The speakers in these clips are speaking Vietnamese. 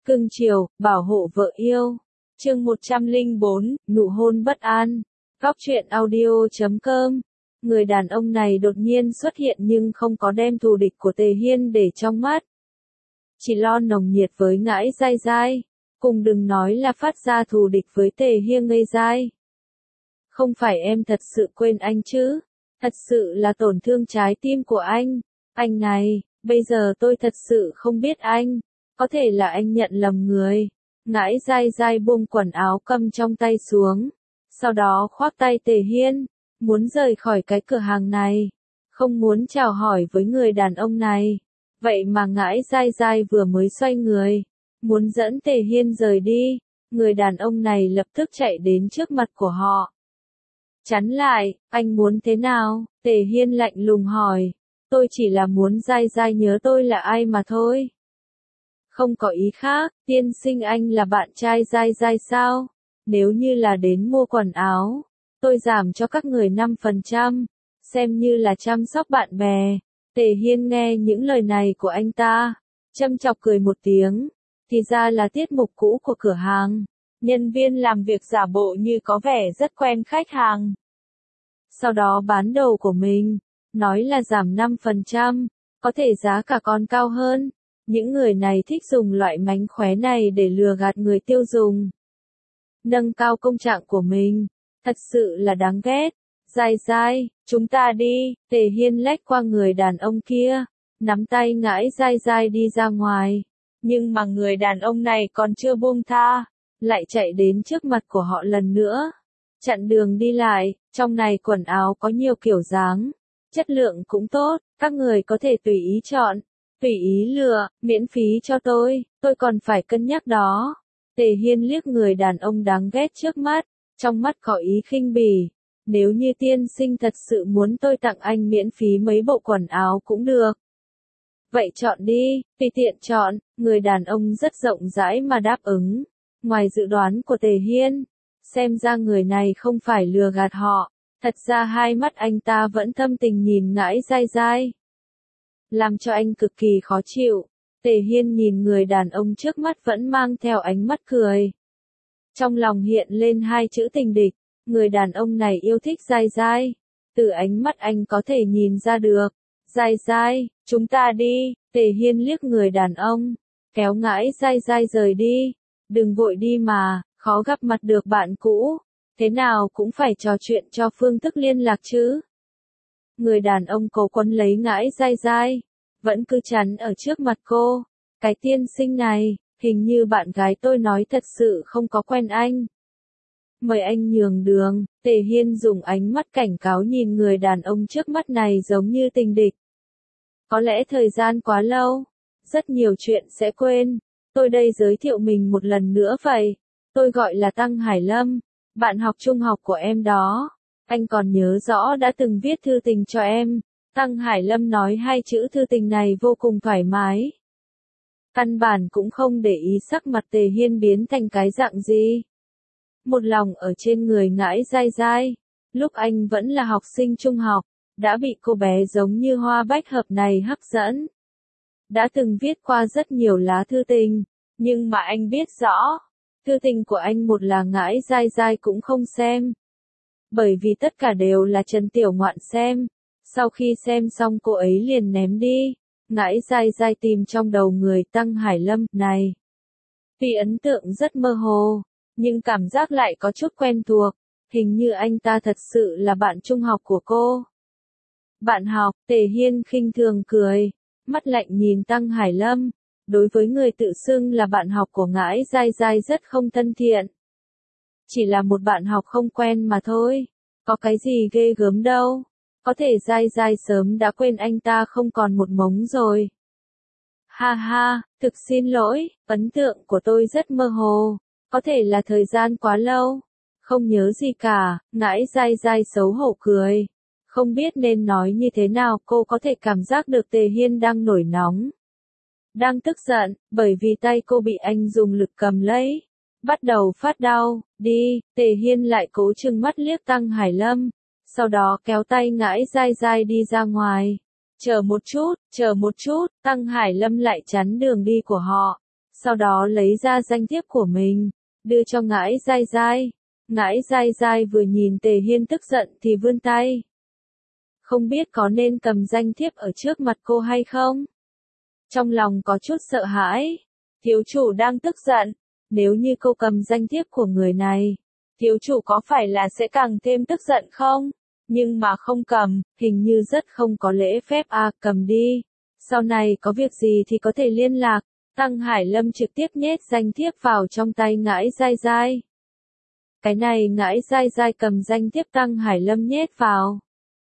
Cưng chiều, bảo hộ vợ yêu. Chương 104, nụ hôn bất an. Góc truyện audio.com. Người đàn ông này đột nhiên xuất hiện nhưng không có đem thù địch của Tề Hiên để trong mắt. Chỉ lo nồng nhiệt với Ngãi Dai Dai. Cùng đừng nói là phát ra thù địch với Tề Hiên ngây dai. Không phải em thật sự quên anh chứ? Thật sự là tổn thương trái tim của anh. Anh này, bây giờ tôi thật sự không biết anh. Có thể là anh nhận lầm người. Ngãi Dai Dai buông quần áo cầm trong tay xuống. Sau đó khoác tay Tề Hiên. Muốn rời khỏi cái cửa hàng này. Không muốn chào hỏi với người đàn ông này. Vậy mà Ngãi Dai Dai vừa mới xoay người. Muốn dẫn Tề Hiên rời đi. Người đàn ông này lập tức chạy đến trước mặt của họ. Chắn lại, anh muốn thế nào? Tề Hiên lạnh lùng hỏi. Tôi chỉ là muốn Dai Dai nhớ tôi là ai mà thôi. Không có ý khác, tiên sinh anh là bạn trai Dai Dai sao? Nếu như là đến mua quần áo, tôi giảm cho các người 5%, xem như là chăm sóc bạn bè. Tề Hiên nghe những lời này của anh ta, châm chọc cười một tiếng, thì ra là tiết mục cũ của cửa hàng. Nhân viên làm việc giả bộ như có vẻ rất quen khách hàng. Sau đó bán đồ của mình, nói là giảm 5%, có thể giá cả còn cao hơn. Những người này thích dùng loại mánh khóe này để lừa gạt người tiêu dùng. Nâng cao công trạng của mình, thật sự là đáng ghét. Dai Dai, chúng ta đi. Tề Hiên lách qua người đàn ông kia, nắm tay Ngãi Dai Dai đi ra ngoài. Nhưng mà người đàn ông này còn chưa buông tha, lại chạy đến trước mặt của họ lần nữa. Chặn đường đi lại, trong này quần áo có nhiều kiểu dáng, chất lượng cũng tốt, các người có thể tùy ý chọn, tùy ý lựa, miễn phí cho tôi còn phải cân nhắc đó. Tề Hiên liếc người đàn ông đáng ghét trước mắt, trong mắt có ý khinh bỉ. Nếu như tiên sinh thật sự muốn tôi tặng anh miễn phí mấy bộ quần áo cũng được. Vậy chọn đi, tùy tiện chọn. Người đàn ông rất rộng rãi mà đáp ứng. Ngoài dự đoán của Tề Hiên, xem ra người này không phải lừa gạt họ. Thật ra hai mắt anh ta vẫn thâm tình nhìn Ngãi Dai Dai, làm cho anh cực kỳ khó chịu. Tề Hiên nhìn người đàn ông trước mắt vẫn mang theo ánh mắt cười. Trong lòng hiện lên hai chữ tình địch. Người đàn ông này yêu thích Dai Dai. Từ ánh mắt anh có thể nhìn ra được. Dai Dai, chúng ta đi. Tề Hiên liếc người đàn ông, kéo Ngãi Dai Dai rời đi. Đừng vội đi mà, khó gặp mặt được bạn cũ. Thế nào cũng phải trò chuyện cho phương thức liên lạc chứ. Người đàn ông cố quấn lấy Ngãi Dai Dai, vẫn cứ chắn ở trước mặt cô. Cái tiên sinh này, hình như bạn gái tôi nói thật sự không có quen anh. Mời anh nhường đường. Tề Hiên dùng ánh mắt cảnh cáo nhìn người đàn ông trước mắt này giống như tình địch. Có lẽ thời gian quá lâu, rất nhiều chuyện sẽ quên. Tôi đây giới thiệu mình một lần nữa vậy. Tôi gọi là Tăng Hải Lâm, bạn học trung học của em đó. Anh còn nhớ rõ đã từng viết thư tình cho em. Tăng Hải Lâm nói hai chữ thư tình này vô cùng thoải mái. Căn bản cũng không để ý sắc mặt Tề Hiên biến thành cái dạng gì. Một lòng ở trên người Ngãi Dai Dai. Lúc anh vẫn là học sinh trung học, đã bị cô bé giống như hoa bách hợp này hấp dẫn. Đã từng viết qua rất nhiều lá thư tình, nhưng mà anh biết rõ, thư tình của anh một là Ngãi Dai Dai cũng không xem. Bởi vì tất cả đều là Trần Tiểu Ngoạn xem. Sau khi xem xong cô ấy liền ném đi. Ngãi Dai Dai tìm trong đầu người Tăng Hải Lâm này. Tuy ấn tượng rất mơ hồ, nhưng cảm giác lại có chút quen thuộc. Hình như anh ta thật sự là bạn trung học của cô. Bạn học. Tề Hiên khinh thường cười, mắt lạnh nhìn Tăng Hải Lâm. Đối với người tự xưng là bạn học của Ngãi Dai Dai rất không thân thiện. Chỉ là một bạn học không quen mà thôi. Có cái gì ghê gớm đâu. Có thể Dai Dai sớm đã quên anh ta không còn một mống rồi. Ha ha, thực xin lỗi, ấn tượng của tôi rất mơ hồ. Có thể là thời gian quá lâu. Không nhớ gì cả. Ngãi Dai Dai xấu hổ cười. Không biết nên nói như thế nào. Cô có thể cảm giác được Tề Hiên đang nổi nóng, đang tức giận, bởi vì tay cô bị anh dùng lực cầm lấy. Bắt đầu phát đau. Đi. Tề Hiên lại cố trừng mắt liếc Tăng Hải Lâm, sau đó kéo tay Ngãi Dai Dai đi ra ngoài. Chờ một chút. Tăng Hải Lâm lại chắn đường đi của họ. sau đó lấy ra danh thiếp của mình, đưa cho Ngãi Dai Dai. Ngãi Dai Dai vừa nhìn Tề Hiên tức giận thì vươn tay. Không biết có nên cầm danh thiếp ở trước mặt cô hay không? Trong lòng có chút sợ hãi. Thiếu chủ đang tức giận. Nếu như cô cầm danh thiếp của người này, thiếu chủ có phải là sẽ càng thêm tức giận không? Nhưng mà không cầm, hình như rất không có lễ phép à, cầm đi. Sau này có việc gì thì có thể liên lạc. Tăng Hải Lâm trực tiếp nhét danh thiếp vào trong tay Ngãi Dai Dai. Cái này Ngãi Dai Dai cầm danh thiếp Tăng Hải Lâm nhét vào.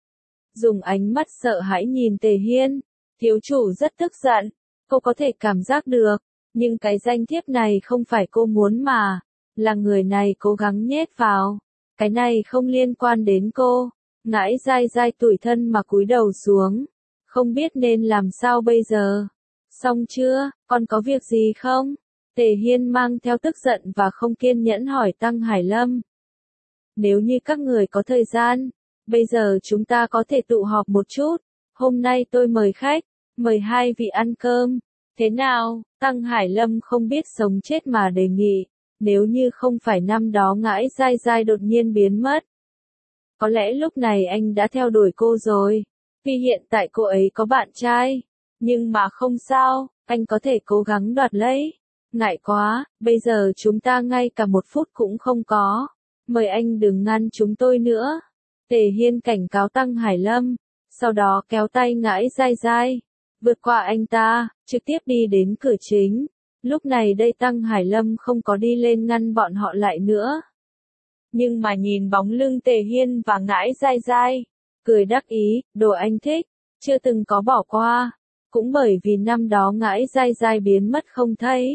Dùng ánh mắt sợ hãi nhìn Tề Hiên. Thiếu chủ rất tức giận. Cô có thể cảm giác được. Nhưng cái danh thiếp này không phải cô muốn mà. Là người này cố gắng nhét vào. Cái này không liên quan đến cô. Ngãi Dai Dai tủi thân mà cúi đầu xuống. Không biết nên làm sao bây giờ. Xong chưa, còn có việc gì không? Tề Hiên mang theo tức giận và không kiên nhẫn hỏi Tăng Hải Lâm. Nếu như các người có thời gian, bây giờ chúng ta có thể tụ họp một chút. Hôm nay tôi mời khách, mời hai vị ăn cơm. Thế nào? Tăng Hải Lâm không biết sống chết mà đề nghị. Nếu như không phải năm đó Ngãi Dai Dai đột nhiên biến mất. Có lẽ lúc này anh đã theo đuổi cô rồi. Vì hiện tại cô ấy có bạn trai. Nhưng mà không sao, anh có thể cố gắng đoạt lấy. Ngại quá, bây giờ chúng ta ngay cả một phút cũng không có. Mời anh đừng ngăn chúng tôi nữa. Tề Hiên cảnh cáo Tăng Hải Lâm. Sau đó kéo tay Ngãi Dai Dai. Vượt qua anh ta, trực tiếp đi đến cửa chính. Lúc này đây Tăng Hải Lâm không có đi lên ngăn bọn họ lại nữa. Nhưng mà nhìn bóng lưng Tề Hiên và Ngãi Dai Dai, cười đắc ý, đồ anh thích, chưa từng có bỏ qua. Cũng bởi vì năm đó Ngãi Dai Dai biến mất không thấy.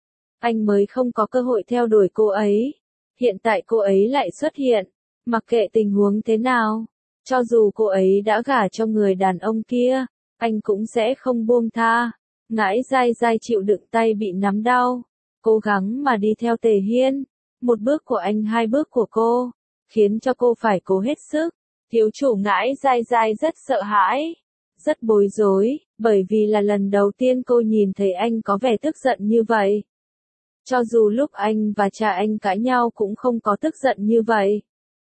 Anh mới không có cơ hội theo đuổi cô ấy. Hiện tại cô ấy lại xuất hiện. Mặc kệ tình huống thế nào. Cho dù cô ấy đã gả cho người đàn ông kia, anh cũng sẽ không buông tha. Ngãi Dai Dai chịu đựng tay bị nắm đau. Cố gắng mà đi theo Tề Hiên. Một bước của anh hai bước của cô. Khiến cho cô phải cố hết sức. Thiếu chủ Ngãi Dai Dai rất sợ hãi. Rất bối rối, bởi vì là lần đầu tiên cô nhìn thấy anh có vẻ tức giận như vậy. Cho dù lúc anh và cha anh cãi nhau cũng không có tức giận như vậy.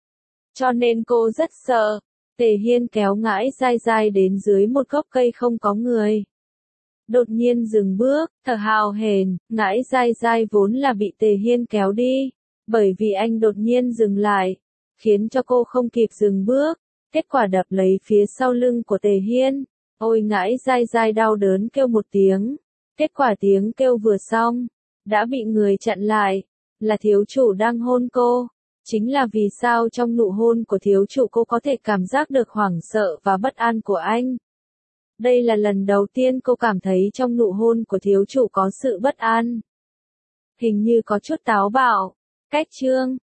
Cho nên cô rất sợ. Tề Hiên kéo Ngãi Dai Dai đến dưới một gốc cây không có người. Đột nhiên dừng bước, thở hào hển, Ngãi Dai Dai vốn là bị Tề Hiên kéo đi. Bởi vì anh đột nhiên dừng lại, khiến cho cô không kịp dừng bước. Kết quả đập lấy phía sau lưng của Tề Hiên. Ôi Ngãi Dai Dai đau đớn kêu một tiếng. Kết quả tiếng kêu vừa xong, đã bị người chặn lại. Là thiếu chủ đang hôn cô. Chính là vì sao trong nụ hôn của thiếu chủ cô có thể cảm giác được hoảng sợ và bất an của anh. Đây là lần đầu tiên cô cảm thấy trong nụ hôn của thiếu chủ có sự bất an. Hình như có chút táo bạo. Cách chương